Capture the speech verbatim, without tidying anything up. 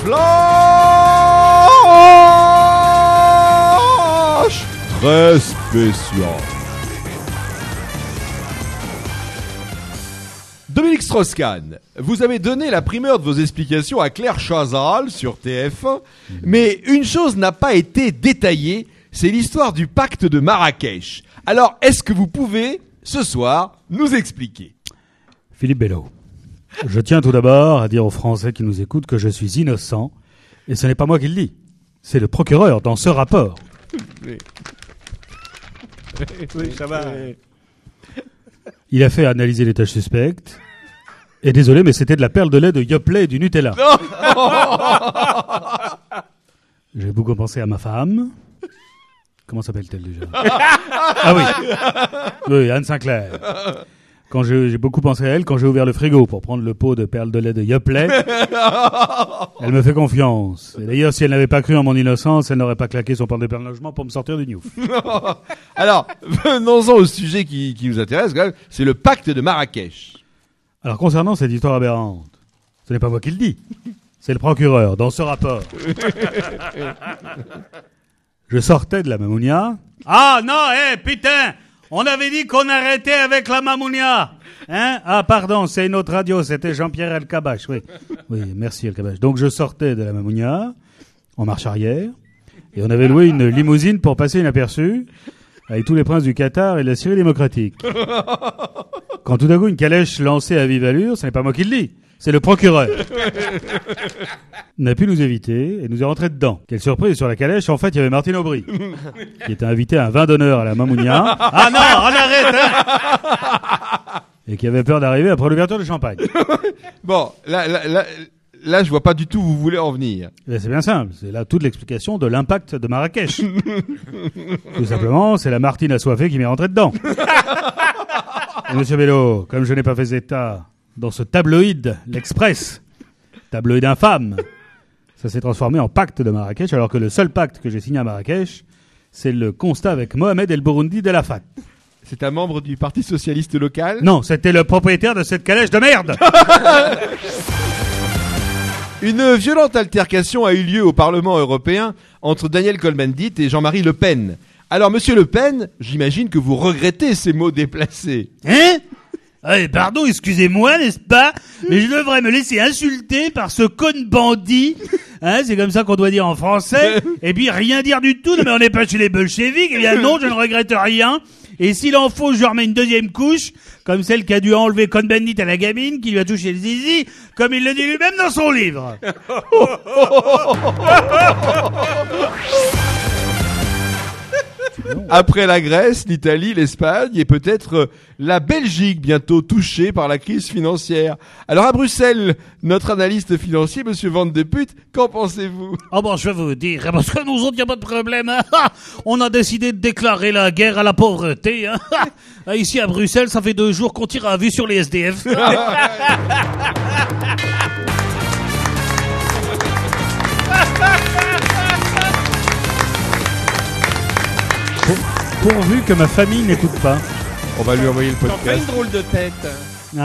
flash très spécial. Dominique Strauss-Kahn, vous avez donné la primeur de vos explications à Claire Chazal sur T F un, mais une chose n'a pas été détaillée, c'est l'histoire du pacte de Marrakech. Alors, est-ce que vous pouvez, ce soir, nous expliquer ? Philippe Bello, je tiens tout d'abord à dire aux Français qui nous écoutent que je suis innocent, et ce n'est pas moi qui le dis, c'est le procureur dans ce rapport. Oui, oui ça va. Il a fait analyser les tâches suspectes. Et désolé, mais c'était de la perle de lait de Yoplait et du Nutella. J'ai beaucoup pensé à ma femme. Comment s'appelle-t-elle déjà ? Ah oui. Oui, Anne Sinclair. Quand j'ai, j'ai beaucoup pensé à elle quand j'ai ouvert le frigo pour prendre le pot de perle de lait de Yoplait. Elle me fait confiance. Et d'ailleurs, si elle n'avait pas cru en mon innocence, elle n'aurait pas claqué son plan d'éperlogement pour me sortir du Newf. Alors, venons-en au sujet qui, qui nous intéresse, quand même, c'est le pacte de Marrakech. Alors, concernant cette histoire aberrante, ce n'est pas moi qui le dis, c'est le procureur, dans ce rapport. Je sortais de la Mamounia. Ah non, hé, hey, putain, on avait dit qu'on arrêtait avec la Mamounia. Hein? Ah, pardon, c'est une autre radio, c'était Jean-Pierre Elkabbach, oui. Oui, merci Elkabbach. Donc, je sortais de la Mamounia, en marche arrière, et on avait loué une limousine pour passer inaperçu, avec tous les princes du Qatar et de la Syrie démocratique. Quand tout d'un coup, une calèche lancée à vive allure, ce n'est pas moi qui le dis, c'est le procureur. On a pu nous éviter et nous est rentré dedans. Quelle surprise, sur la calèche, en fait, il y avait Martine Aubry, qui était invitée à un vin d'honneur à la Mamounia. Ah non, on arrête, hein. Et qui avait peur d'arriver après l'ouverture du champagne. Bon, là, là, là, là, je vois pas du tout où vous voulez en venir. Et c'est bien simple, c'est là toute l'explication de l'impact de Marrakech. Tout simplement, c'est la Martine assoiffée qui m'est rentrée dedans. Et monsieur Bello, comme je n'ai pas fait état dans ce tabloïd, l'Express, tabloïd infâme, ça s'est transformé en pacte de Marrakech, alors que le seul pacte que j'ai signé à Marrakech, c'est le constat avec Mohamed El Bouroundi de la F A T. C'est un membre du Parti Socialiste local ? Non, c'était le propriétaire de cette calèche de merde. Une violente altercation a eu lieu au Parlement européen entre Daniel Cohn-Bendit et Jean-Marie Le Pen. Alors, monsieur Le Pen, j'imagine que vous regrettez ces mots déplacés. Hein ? Eh, pardon, excusez-moi, n'est-ce pas ? Mais je devrais me laisser insulter par ce Cohn-Bandit. Hein, c'est comme ça qu'on doit dire en français. Et puis rien dire du tout. Non, mais on n'est pas chez les bolcheviks. Eh bien non, je ne regrette rien. Et s'il en faut, je lui remets une deuxième couche, comme celle qu'a dû enlever Cohn-Bendit à la gamine, qui lui a touché le zizi, comme il le dit lui-même dans son livre. Après la Grèce, l'Italie, l'Espagne et peut-être la Belgique bientôt touchée par la crise financière. Alors à Bruxelles, notre analyste financier, monsieur Van de Putte, qu'en pensez-vous ? Ah bon, je vais vous dire, parce que nous autres, y a pas de problème. Hein. On a décidé de déclarer la guerre à la pauvreté. Hein. Ici à Bruxelles, ça fait deux jours qu'on tire à vue sur les S D F. Pourvu que ma famille n'écoute pas. On va lui envoyer le T'en fais podcast. une drôle de tête. Hein ?